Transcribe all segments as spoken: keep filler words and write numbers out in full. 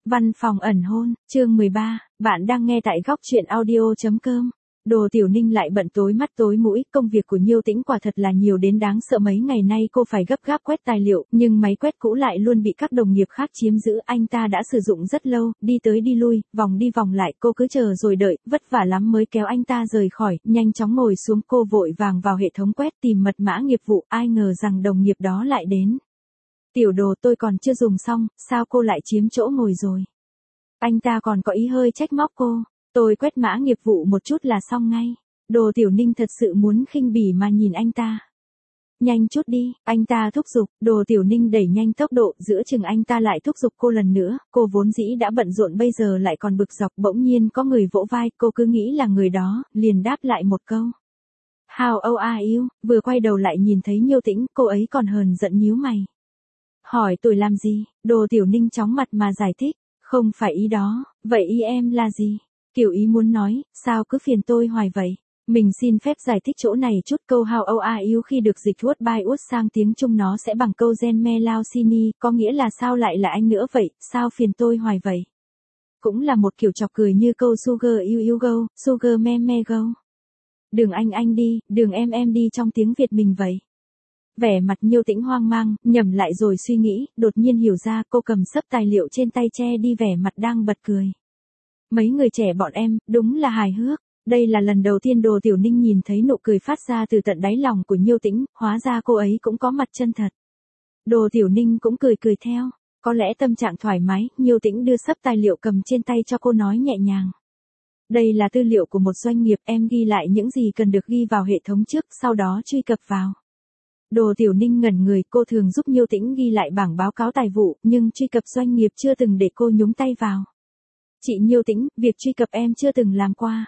Văn phòng ẩn hôn, chương mười ba, bạn đang nghe tại góc truyện audio chấm com. Đồ Tiểu Ninh lại bận tối mắt tối mũi, công việc của Nhiêu Tĩnh quả thật là nhiều đến đáng sợ. Mấy ngày nay cô phải gấp gáp quét tài liệu, nhưng máy quét cũ lại luôn bị các đồng nghiệp khác chiếm giữ. Anh ta đã sử dụng rất lâu, đi tới đi lui, vòng đi vòng lại, cô cứ chờ rồi đợi, vất vả lắm mới kéo anh ta rời khỏi. Nhanh chóng ngồi xuống, cô vội vàng vào hệ thống quét tìm mật mã nghiệp vụ, ai ngờ rằng đồng nghiệp đó lại đến. Tiểu Đồ, tôi còn chưa dùng xong, sao cô lại chiếm chỗ ngồi rồi? Anh ta còn có ý hơi trách móc cô. Tôi quét mã nghiệp vụ một chút là xong ngay. Đồ Tiểu Ninh thật sự muốn khinh bỉ mà nhìn anh ta. Nhanh chút đi, anh ta thúc giục. Đồ Tiểu Ninh đẩy nhanh tốc độ, giữa chừng anh ta lại thúc giục cô lần nữa. Cô vốn dĩ đã bận rộn bây giờ lại còn bực dọc, bỗng nhiên có người vỗ vai, cô cứ nghĩ là người đó, liền đáp lại một câu. How old are you? Vừa quay đầu lại nhìn thấy Nhiêu Tĩnh, cô ấy còn hờn giận nhíu mày. Hỏi tôi làm gì? Đồ Tiểu Ninh chóng mặt mà giải thích. Không phải ý đó, vậy ý em là gì? Kiểu ý muốn nói, sao cứ phiền tôi hoài vậy? Mình xin phép giải thích chỗ này chút. Câu how old are you khi được dịch word by us sang tiếng Trung nó sẽ bằng câu gen me lao sini, có nghĩa là sao lại là anh nữa vậy, sao phiền tôi hoài vậy? Cũng là một kiểu chọc cười như câu sugar you you go, sugar me me go. Đường anh anh đi, đường em em đi trong tiếng Việt mình vậy. Vẻ mặt Nhiêu Tĩnh hoang mang, nhầm lại rồi suy nghĩ, đột nhiên hiểu ra, cô cầm xấp tài liệu trên tay che đi vẻ mặt đang bật cười. Mấy người trẻ bọn em, đúng là hài hước. Đây là lần đầu tiên Đồ Tiểu Ninh nhìn thấy nụ cười phát ra từ tận đáy lòng của Nhiêu Tĩnh, hóa ra cô ấy cũng có mặt chân thật. Đồ Tiểu Ninh cũng cười cười theo, có lẽ tâm trạng thoải mái, Nhiêu Tĩnh đưa xấp tài liệu cầm trên tay cho cô nói nhẹ nhàng. Đây là tư liệu của một doanh nghiệp, em ghi lại những gì cần được ghi vào hệ thống trước, sau đó truy cập vào. Đồ Tiểu Ninh ngẩn người, cô thường giúp Nhiêu Tĩnh ghi lại bảng báo cáo tài vụ, nhưng truy cập doanh nghiệp chưa từng để cô nhúng tay vào. Chị Nhiêu Tĩnh, việc truy cập em chưa từng làm qua.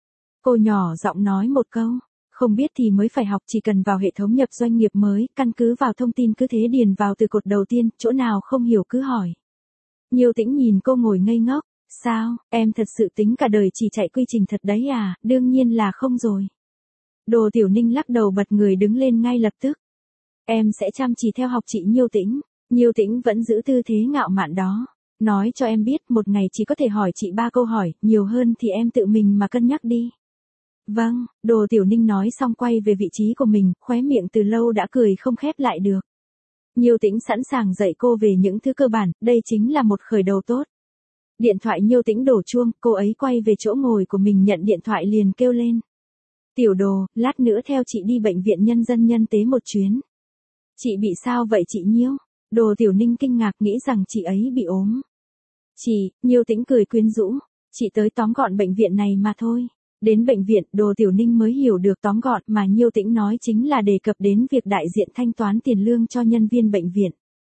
Cô nhỏ giọng nói một câu, không biết thì mới phải học, chỉ cần vào hệ thống nhập doanh nghiệp mới, căn cứ vào thông tin cứ thế điền vào từ cột đầu tiên, chỗ nào không hiểu cứ hỏi. Nhiêu Tĩnh nhìn cô ngồi ngây ngốc, sao, em thật sự tính cả đời chỉ chạy quy trình thật đấy à, đương nhiên là không rồi. Đồ Tiểu Ninh lắc đầu bật người đứng lên ngay lập tức. Em sẽ chăm chỉ theo học chị Nhiêu Tĩnh. Nhiêu Tĩnh vẫn giữ tư thế ngạo mạn đó. Nói cho em biết, một ngày chỉ có thể hỏi chị ba câu hỏi, nhiều hơn thì em tự mình mà cân nhắc đi. Vâng, Đồ Tiểu Ninh nói xong quay về vị trí của mình, khóe miệng từ lâu đã cười không khép lại được. Nhiêu Tĩnh sẵn sàng dạy cô về những thứ cơ bản, đây chính là một khởi đầu tốt. Điện thoại Nhiêu Tĩnh đổ chuông, cô ấy quay về chỗ ngồi của mình nhận điện thoại liền kêu lên. Tiểu Đồ, lát nữa theo chị đi bệnh viện nhân dân nhân tế một chuyến. Chị bị sao vậy chị Nhiêu? Đồ Tiểu Ninh kinh ngạc nghĩ rằng chị ấy bị ốm. Chị, Nhiêu Tĩnh cười quyến rũ, chị tới tóm gọn bệnh viện này mà thôi. Đến bệnh viện, Đồ Tiểu Ninh mới hiểu được tóm gọn mà Nhiêu Tĩnh nói chính là đề cập đến việc đại diện thanh toán tiền lương cho nhân viên bệnh viện.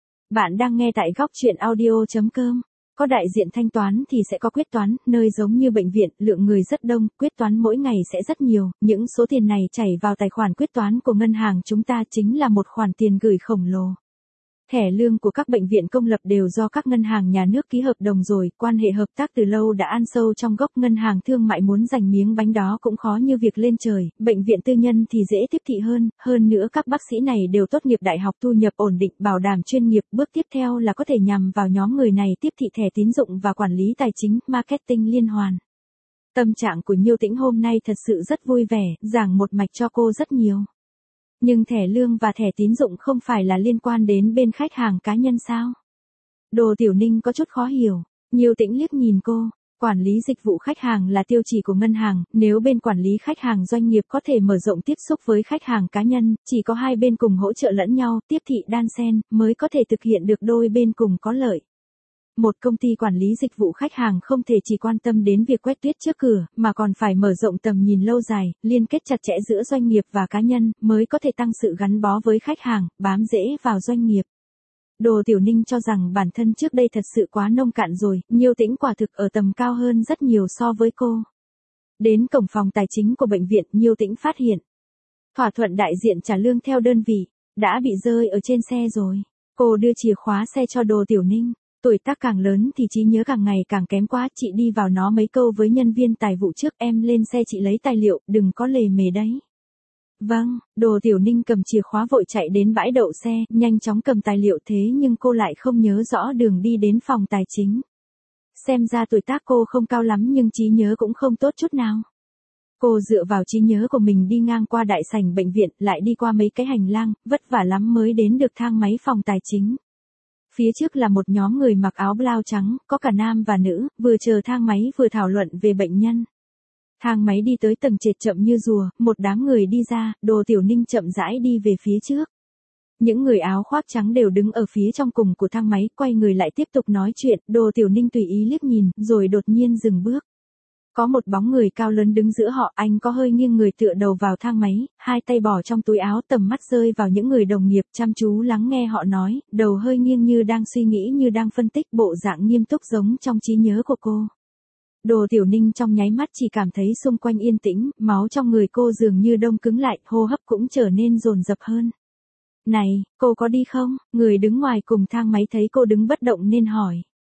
Bạn đang nghe tại góc truyện audio chấm com. Có đại diện thanh toán thì sẽ có quyết toán, nơi giống như bệnh viện, lượng người rất đông, quyết toán mỗi ngày sẽ rất nhiều, những số tiền này chảy vào tài khoản quyết toán của ngân hàng chúng ta chính là một khoản tiền gửi khổng lồ. Thẻ lương của các bệnh viện công lập đều do các ngân hàng nhà nước ký hợp đồng rồi, quan hệ hợp tác từ lâu đã ăn sâu trong gốc, ngân hàng thương mại muốn giành miếng bánh đó cũng khó như việc lên trời, bệnh viện tư nhân thì dễ tiếp thị hơn, hơn nữa các bác sĩ này đều tốt nghiệp đại học, thu nhập ổn định, bảo đảm chuyên nghiệp, bước tiếp theo là có thể nhằm vào nhóm người này tiếp thị thẻ tín dụng và quản lý tài chính, marketing liên hoàn. Tâm trạng của Nhiêu Tĩnh hôm nay thật sự rất vui vẻ, giảng một mạch cho cô rất nhiều. Nhưng thẻ lương và thẻ tín dụng không phải là liên quan đến bên khách hàng cá nhân sao? Đồ Tiểu Ninh có chút khó hiểu. Nhiêu Tĩnh liếc nhìn cô, quản lý dịch vụ khách hàng là tiêu chí của ngân hàng, nếu bên quản lý khách hàng doanh nghiệp có thể mở rộng tiếp xúc với khách hàng cá nhân, chỉ có hai bên cùng hỗ trợ lẫn nhau, tiếp thị đan xen, mới có thể thực hiện được đôi bên cùng có lợi. Một công ty quản lý dịch vụ khách hàng không thể chỉ quan tâm đến việc quét tuyết trước cửa, mà còn phải mở rộng tầm nhìn lâu dài, liên kết chặt chẽ giữa doanh nghiệp và cá nhân, mới có thể tăng sự gắn bó với khách hàng, bám rễ vào doanh nghiệp. Đồ Tiểu Ninh cho rằng bản thân trước đây thật sự quá nông cạn rồi, Nhiêu Tĩnh quả thực ở tầm cao hơn rất nhiều so với cô. Đến cổng phòng tài chính của bệnh viện, Nhiêu Tĩnh phát hiện. Thỏa thuận đại diện trả lương theo đơn vị, đã bị rơi ở trên xe rồi. Cô đưa chìa khóa xe cho Đồ Tiểu Ninh. Tuổi tác càng lớn thì trí nhớ càng ngày càng kém quá, chị đi vào nó mấy câu với nhân viên tài vụ trước, em lên xe chị lấy tài liệu, đừng có lề mề đấy. Vâng, Đồ Tiểu Ninh cầm chìa khóa vội chạy đến bãi đậu xe, nhanh chóng cầm tài liệu thế nhưng cô lại không nhớ rõ đường đi đến phòng tài chính. Xem ra tuổi tác cô không cao lắm nhưng trí nhớ cũng không tốt chút nào. Cô dựa vào trí nhớ của mình đi ngang qua đại sảnh bệnh viện, lại đi qua mấy cái hành lang, vất vả lắm mới đến được thang máy phòng tài chính. Phía trước là một nhóm người mặc áo blau trắng, có cả nam và nữ, vừa chờ thang máy vừa thảo luận về bệnh nhân. Thang máy đi tới tầng trệt chậm như rùa, một đám người đi ra, Đồ Tiểu Ninh chậm rãi đi về phía trước. Những người áo khoác trắng đều đứng ở phía trong cùng của thang máy, quay người lại tiếp tục nói chuyện, Đồ Tiểu Ninh tùy ý liếc nhìn, rồi đột nhiên dừng bước. Có một bóng người cao lớn đứng giữa họ, anh có hơi nghiêng người tựa đầu vào thang máy, hai tay bỏ trong túi áo, tầm mắt rơi vào những người đồng nghiệp, chăm chú lắng nghe họ nói, đầu hơi nghiêng như đang suy nghĩ như đang phân tích, bộ dạng nghiêm túc giống trong trí nhớ của cô. Đồ Tiểu Ninh trong nháy mắt chỉ cảm thấy xung quanh yên tĩnh, máu trong người cô dường như đông cứng lại, hô hấp cũng trở nên dồn dập hơn. Này, cô có đi không? Người đứng ngoài cùng thang máy thấy cô đứng bất động nên hỏi.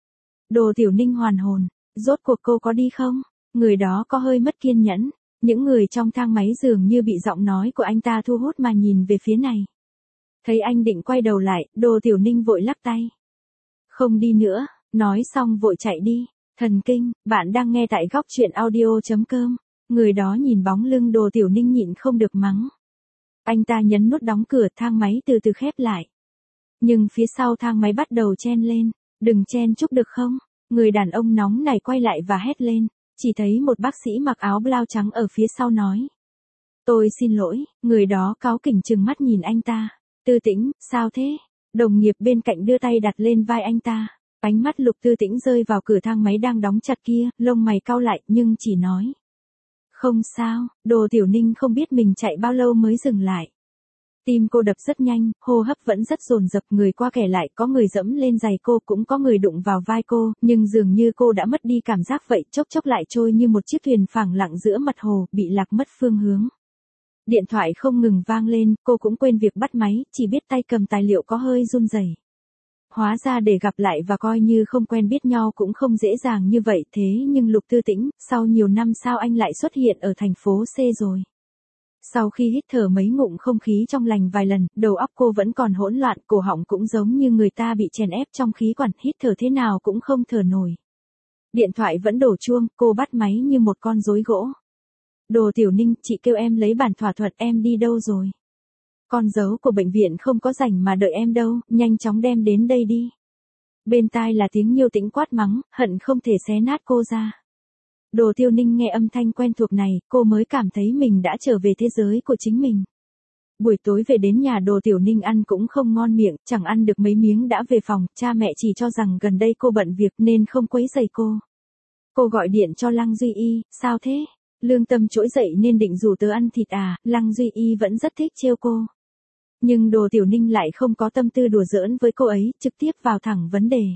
Đồ Tiểu Ninh hoàn hồn, rốt cuộc cô có đi không? Người đó có hơi mất kiên nhẫn, những người trong thang máy dường như bị giọng nói của anh ta thu hút mà nhìn về phía này. Thấy anh định quay đầu lại, Đồ Tiểu Ninh vội lắc tay. Không đi nữa, nói xong vội chạy đi. Thần kinh, bạn đang nghe tại góc truyện audio chấm com. Người đó nhìn bóng lưng Đồ Tiểu Ninh nhịn không được mắng. Anh ta nhấn nút đóng cửa, thang máy từ từ khép lại. Nhưng phía sau thang máy bắt đầu chen lên. Đừng chen chúc được không? Người đàn ông nóng này quay lại và hét lên. Chỉ thấy một bác sĩ mặc áo blau trắng ở phía sau nói. Tôi xin lỗi, người đó cáu kỉnh trừng mắt nhìn anh ta. Tư Tĩnh, sao thế? Đồng nghiệp bên cạnh đưa tay đặt lên vai anh ta. Ánh mắt Lục Tư Tĩnh rơi vào cửa thang máy đang đóng chặt kia, lông mày cau lại nhưng chỉ nói. Không sao, Đồ Tiểu Ninh không biết mình chạy bao lâu mới dừng lại. Tim cô đập rất nhanh, hô hấp vẫn rất dồn dập, người qua kẻ lại, có người dẫm lên giày cô, cũng có người đụng vào vai cô, nhưng dường như cô đã mất đi cảm giác vậy, chốc chốc lại trôi như một chiếc thuyền phẳng lặng giữa mặt hồ, bị lạc mất phương hướng. Điện thoại không ngừng vang lên, cô cũng quên việc bắt máy, chỉ biết tay cầm tài liệu có hơi run rẩy. Hóa ra để gặp lại và coi như không quen biết nhau cũng không dễ dàng như vậy, thế nhưng Lục Tư Tĩnh, sau nhiều năm sao anh lại xuất hiện ở thành phố C rồi? Sau khi hít thở mấy ngụm không khí trong lành vài lần, đầu óc cô vẫn còn hỗn loạn, cổ họng cũng giống như người ta bị chèn ép trong khí quản, hít thở thế nào cũng không thở nổi. Điện thoại vẫn đổ chuông, cô bắt máy như một con rối gỗ. Đồ Tiểu Ninh, chị kêu em lấy bản thỏa thuận, em đi đâu rồi? Con dấu của bệnh viện không có rảnh mà đợi em đâu, nhanh chóng đem đến đây đi. Bên tai là tiếng Nhiêu Tĩnh quát mắng, hận không thể xé nát cô ra. Đồ Tiểu Ninh nghe âm thanh quen thuộc này, cô mới cảm thấy mình đã trở về thế giới của chính mình. Buổi tối về đến nhà, Đồ Tiểu Ninh ăn cũng không ngon miệng, chẳng ăn được mấy miếng đã về phòng, cha mẹ chỉ cho rằng gần đây cô bận việc nên không quấy rầy cô. Cô gọi điện cho Lăng Duy Y, sao thế? Lương Tâm trỗi dậy nên định rủ tớ ăn thịt à, Lăng Duy Y vẫn rất thích trêu cô. Nhưng Đồ Tiểu Ninh lại không có tâm tư đùa giỡn với cô ấy, trực tiếp vào thẳng vấn đề.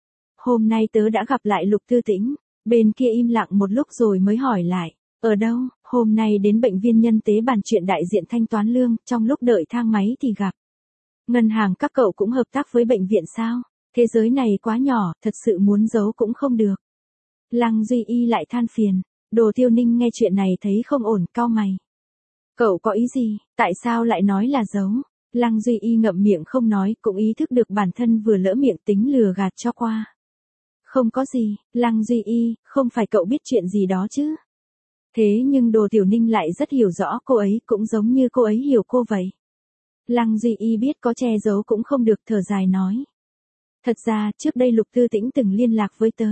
Hôm nay tớ đã gặp lại Lục Tư Tĩnh, bên kia im lặng một lúc rồi mới hỏi lại, ở đâu? Hôm nay đến bệnh viện nhân tế bàn chuyện đại diện thanh toán lương, trong lúc đợi thang máy thì gặp. Ngân hàng các cậu cũng hợp tác với bệnh viện sao? Thế giới này quá nhỏ, thật sự muốn giấu cũng không được. Lăng Duy Y lại than phiền. Đồ Tiểu Ninh nghe chuyện này thấy không ổn, cau mày. Cậu có ý gì, tại sao lại nói là giấu? Lăng Duy Y ngậm miệng không nói, cũng ý thức được bản thân vừa lỡ miệng tính lừa gạt cho qua. Không có gì, Lăng Duy Y, không phải cậu biết chuyện gì đó chứ? Thế nhưng Đồ Tiểu Ninh lại rất hiểu rõ cô ấy, cũng giống như cô ấy hiểu cô vậy. Lăng Duy Y biết có che giấu cũng không được, thở dài nói. Thật ra, trước đây Lục Tư Tĩnh từng liên lạc với tớ.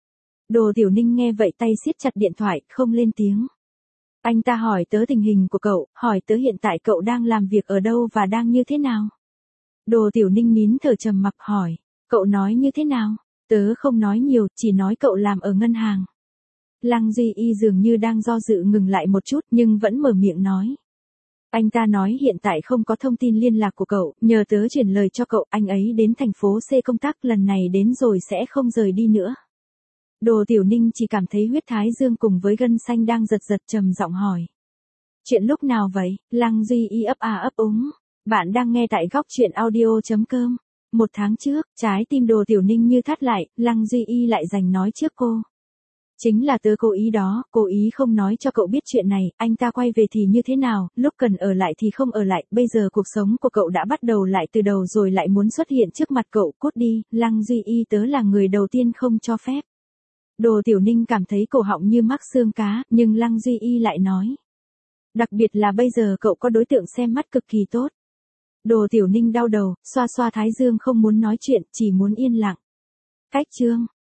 Đồ Tiểu Ninh nghe vậy tay siết chặt điện thoại, không lên tiếng. Anh ta hỏi tớ tình hình của cậu, hỏi tớ hiện tại cậu đang làm việc ở đâu và đang như thế nào. Đồ Tiểu Ninh nín thở trầm mặc hỏi, cậu nói như thế nào? Tớ không nói nhiều, chỉ nói cậu làm ở ngân hàng. Lăng Duy Y dường như đang do dự ngừng lại một chút nhưng vẫn mở miệng nói. Anh ta nói hiện tại không có thông tin liên lạc của cậu, nhờ tớ chuyển lời cho cậu, anh ấy đến thành phố C công tác, lần này đến rồi sẽ không rời đi nữa. Đồ Tiểu Ninh chỉ cảm thấy huyết thái dương cùng với gân xanh đang giật giật, trầm giọng hỏi. Chuyện lúc nào vậy? Lăng Duy Y ấp à ấp úng. Bạn đang nghe tại góc truyện audio chấm com. Một tháng trước, trái tim Đồ Tiểu Ninh như thắt lại, Lăng Duy Y lại giành nói trước cô. Chính là tớ cố ý đó, cố ý không nói cho cậu biết chuyện này, anh ta quay về thì như thế nào, lúc cần ở lại thì không ở lại, bây giờ cuộc sống của cậu đã bắt đầu lại từ đầu rồi lại muốn xuất hiện trước mặt cậu, cút đi, Lăng Duy Y, tớ là người đầu tiên không cho phép. Đồ Tiểu Ninh cảm thấy cổ họng như mắc xương cá, nhưng Lăng Duy Y lại nói. Đặc biệt là bây giờ cậu có đối tượng xem mắt cực kỳ tốt. Đồ Tiểu Ninh đau đầu, xoa xoa thái dương không muốn nói chuyện, chỉ muốn yên lặng. Cách chương.